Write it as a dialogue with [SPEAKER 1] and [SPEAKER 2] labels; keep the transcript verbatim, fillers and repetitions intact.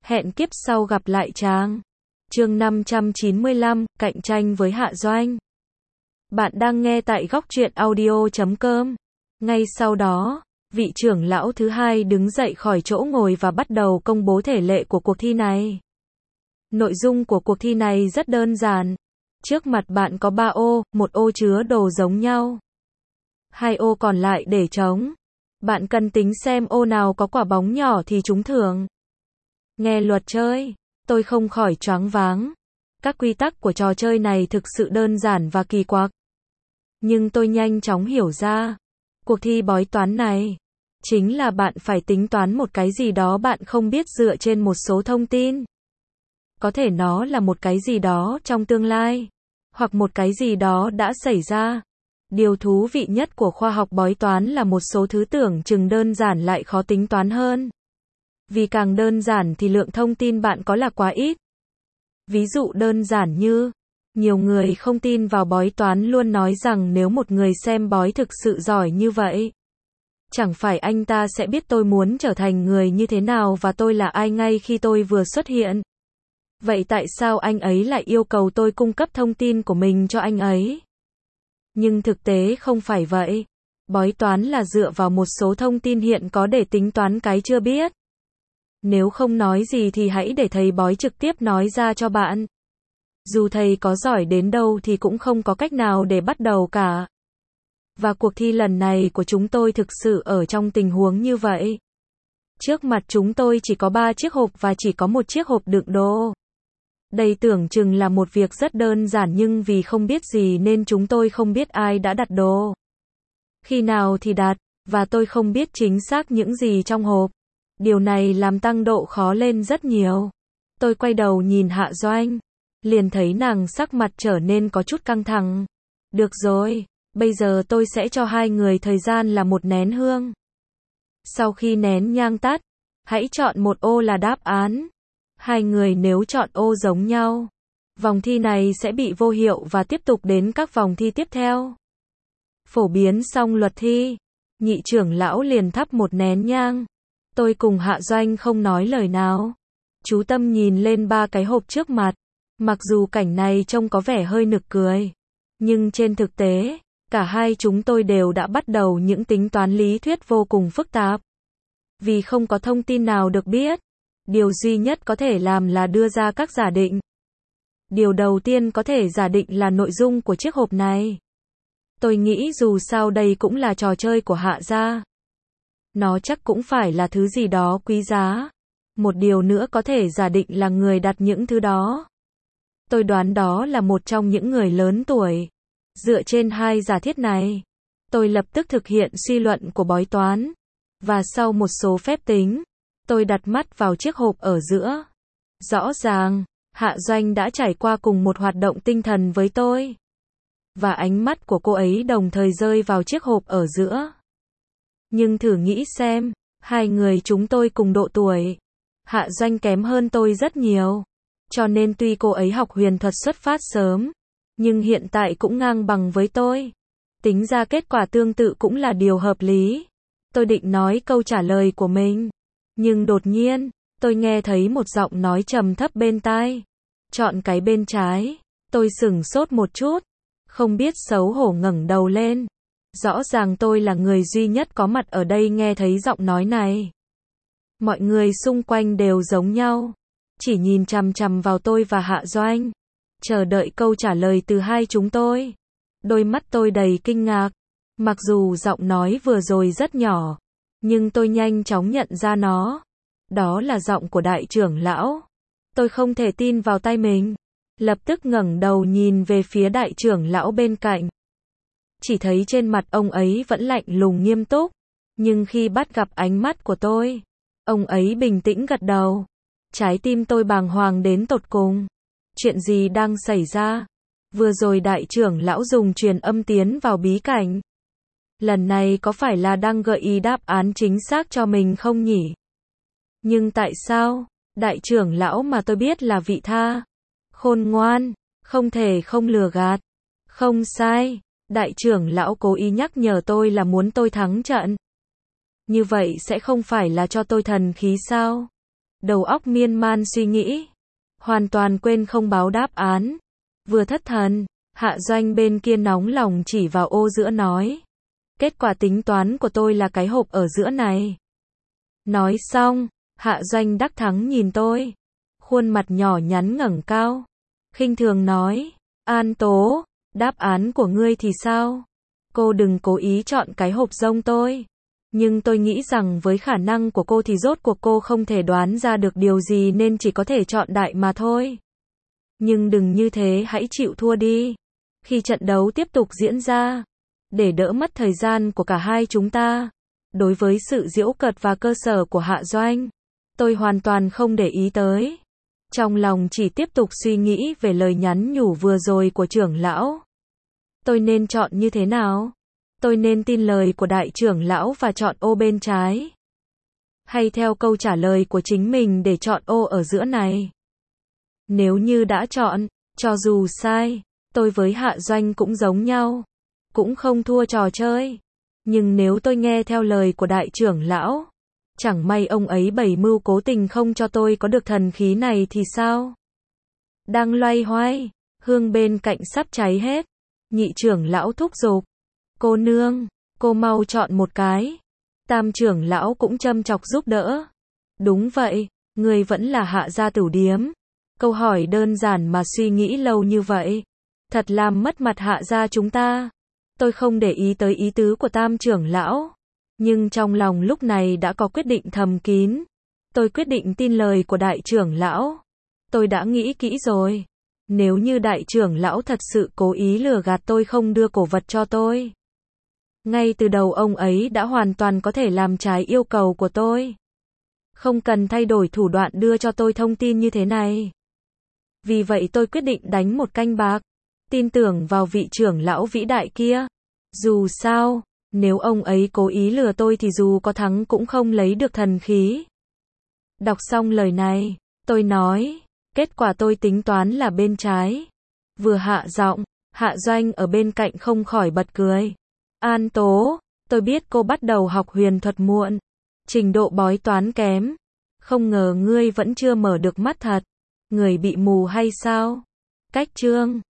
[SPEAKER 1] Hẹn kiếp sau gặp lại chàng. Chương năm trăm chín mươi lăm, cạnh tranh với Hạ Doanh. Bạn đang nghe tại góc truyện audio chấm com. Ngay sau đó, vị trưởng lão thứ hai đứng dậy khỏi chỗ ngồi và bắt đầu công bố thể lệ của cuộc thi này. Nội dung của cuộc thi này rất đơn giản. Trước mặt bạn có ba ô, một ô chứa đồ giống nhau. Hai ô còn lại để trống. Bạn cần tính xem ô nào có quả bóng nhỏ thì trúng thưởng. Nghe luật chơi, tôi không khỏi choáng váng. Các quy tắc của trò chơi này thực sự đơn giản và kỳ quặc. Nhưng tôi nhanh chóng hiểu ra, cuộc thi bói toán này chính là bạn phải tính toán một cái gì đó bạn không biết dựa trên một số thông tin. Có thể nó là một cái gì đó trong tương lai, hoặc một cái gì đó đã xảy ra. Điều thú vị nhất của khoa học bói toán là một số thứ tưởng chừng đơn giản lại khó tính toán hơn. Vì càng đơn giản thì lượng thông tin bạn có là quá ít. Ví dụ đơn giản như, nhiều người không tin vào bói toán luôn nói rằng nếu một người xem bói thực sự giỏi như vậy, chẳng phải anh ta sẽ biết tôi muốn trở thành người như thế nào và tôi là ai ngay khi tôi vừa xuất hiện. Vậy tại sao anh ấy lại yêu cầu tôi cung cấp thông tin của mình cho anh ấy? Nhưng thực tế không phải vậy. Bói toán là dựa vào một số thông tin hiện có để tính toán cái chưa biết. Nếu không nói gì thì hãy để thầy bói trực tiếp nói ra cho bạn. Dù thầy có giỏi đến đâu thì cũng không có cách nào để bắt đầu cả. Và cuộc thi lần này của chúng tôi thực sự ở trong tình huống như vậy. Trước mặt chúng tôi chỉ có ba chiếc hộp và chỉ có một chiếc hộp đựng đồ. Đây tưởng chừng là một việc rất đơn giản nhưng vì không biết gì nên chúng tôi không biết ai đã đặt đồ, khi nào thì đặt, và tôi không biết chính xác những gì trong hộp. Điều này làm tăng độ khó lên rất nhiều. Tôi quay đầu nhìn Hạ Doanh, liền thấy nàng sắc mặt trở nên có chút căng thẳng. Được rồi, bây giờ tôi sẽ cho hai người thời gian là một nén hương. Sau khi nén nhang tắt, hãy chọn một ô là đáp án. Hai người nếu chọn ô giống nhau, vòng thi này sẽ bị vô hiệu và tiếp tục đến các vòng thi tiếp theo. Phổ biến xong luật thi, nhị trưởng lão liền thắp một nén nhang. Tôi cùng Hạ Doanh không nói lời nào, chú tâm nhìn lên ba cái hộp trước mặt. Mặc dù cảnh này trông có vẻ hơi nực cười, nhưng trên thực tế, cả hai chúng tôi đều đã bắt đầu những tính toán lý thuyết vô cùng phức tạp. Vì không có thông tin nào được biết, điều duy nhất có thể làm là đưa ra các giả định. Điều đầu tiên có thể giả định là nội dung của chiếc hộp này. Tôi nghĩ dù sao đây cũng là trò chơi của Hạ gia. Nó chắc cũng phải là thứ gì đó quý giá. Một điều nữa có thể giả định là người đặt những thứ đó. Tôi đoán đó là một trong những người lớn tuổi. Dựa trên hai giả thiết này, tôi lập tức thực hiện suy luận của bói toán. Và sau một số phép tính, tôi đặt mắt vào chiếc hộp ở giữa. Rõ ràng, Hạ Doanh đã trải qua cùng một hoạt động tinh thần với tôi. Và ánh mắt của cô ấy đồng thời rơi vào chiếc hộp ở giữa. Nhưng thử nghĩ xem, hai người chúng tôi cùng độ tuổi. Hạ Doanh kém hơn tôi rất nhiều. Cho nên tuy cô ấy học huyền thuật xuất phát sớm, nhưng hiện tại cũng ngang bằng với tôi. Tính ra kết quả tương tự cũng là điều hợp lý. Tôi định nói câu trả lời của mình. Nhưng đột nhiên, tôi nghe thấy một giọng nói trầm thấp bên tai. Chọn cái bên trái. Tôi sửng sốt một chút. Không biết xấu hổ ngẩng đầu lên. Rõ ràng tôi là người duy nhất có mặt ở đây nghe thấy giọng nói này. Mọi người xung quanh đều giống nhau. Chỉ nhìn chằm chằm vào tôi và Hạ Doanh. Chờ đợi câu trả lời từ hai chúng tôi. Đôi mắt tôi đầy kinh ngạc. Mặc dù giọng nói vừa rồi rất nhỏ, nhưng tôi nhanh chóng nhận ra nó. Đó là giọng của đại trưởng lão. Tôi không thể tin vào tai mình. Lập tức ngẩng đầu nhìn về phía đại trưởng lão bên cạnh. Chỉ thấy trên mặt ông ấy vẫn lạnh lùng nghiêm túc. Nhưng khi bắt gặp ánh mắt của tôi, ông ấy bình tĩnh gật đầu. Trái tim tôi bàng hoàng đến tột cùng. Chuyện gì đang xảy ra? Vừa rồi đại trưởng lão dùng truyền âm tiến vào bí cảnh. Lần này có phải là đang gợi ý đáp án chính xác cho mình không nhỉ? Nhưng tại sao? Đại trưởng lão mà tôi biết là vị tha, khôn ngoan, không thể không lừa gạt. Không sai, đại trưởng lão cố ý nhắc nhở tôi là muốn tôi thắng trận. Như vậy sẽ không phải là cho tôi thần khí sao? đầu óc miên man suy nghĩ, hoàn toàn quên không báo đáp án. Vừa thất thần, Hạ Doanh bên kia nóng lòng chỉ vào ô giữa nói. Kết quả tính toán của tôi là cái hộp ở giữa này. Nói xong, Hạ Doanh đắc thắng nhìn tôi. Khuôn mặt nhỏ nhắn ngẩng cao. Khinh thường nói. An Tố, đáp án của ngươi thì sao? Cô đừng cố ý chọn cái hộp rông tôi. Nhưng tôi nghĩ rằng với khả năng của cô thì rốt cuộc cô không thể đoán ra được điều gì nên chỉ có thể chọn đại mà thôi. Nhưng đừng như thế, hãy chịu thua đi. Khi trận đấu tiếp tục diễn ra, để đỡ mất thời gian của cả hai chúng ta, đối với sự giễu cợt và cơ sở của Hạ Doanh, tôi hoàn toàn không để ý tới. Trong lòng chỉ tiếp tục suy nghĩ về lời nhắn nhủ vừa rồi của trưởng lão. Tôi nên chọn như thế nào? Tôi nên tin lời của đại trưởng lão và chọn ô bên trái? Hay theo câu trả lời của chính mình để chọn ô ở giữa này? Nếu như đã chọn, cho dù sai, tôi với Hạ Doanh cũng giống nhau, cũng không thua trò chơi. Nhưng nếu tôi nghe theo lời của đại trưởng lão, chẳng may ông ấy bày mưu cố tình không cho tôi có được thần khí này thì sao? Đang loay hoay, hương bên cạnh sắp cháy hết. Nhị trưởng lão thúc giục. Cô nương, cô mau chọn một cái. Tam trưởng lão cũng châm chọc giúp đỡ. Đúng vậy, người vẫn là Hạ gia tửu điếm. Câu hỏi đơn giản mà suy nghĩ lâu như vậy. Thật làm mất mặt Hạ gia chúng ta. Tôi không để ý tới ý tứ của tam trưởng lão. Nhưng trong lòng lúc này đã có quyết định thầm kín. Tôi quyết định tin lời của đại trưởng lão. Tôi đã nghĩ kỹ rồi. Nếu như đại trưởng lão thật sự cố ý lừa gạt tôi không đưa cổ vật cho tôi, ngay từ đầu ông ấy đã hoàn toàn có thể làm trái yêu cầu của tôi. Không cần thay đổi thủ đoạn đưa cho tôi thông tin như thế này. Vì vậy tôi quyết định đánh một canh bạc. Tin tưởng vào vị trưởng lão vĩ đại kia. Dù sao, nếu ông ấy cố ý lừa tôi thì dù có thắng cũng không lấy được thần khí. Đọc xong lời này, tôi nói. Kết quả tôi tính toán là bên trái. Vừa hạ giọng, Hạ Doanh ở bên cạnh không khỏi bật cười. An Tố, tôi biết cô bắt đầu học huyền thuật muộn. Trình độ bói toán kém. Không ngờ ngươi vẫn chưa mở được mắt thật. Người bị mù hay sao? Cách chương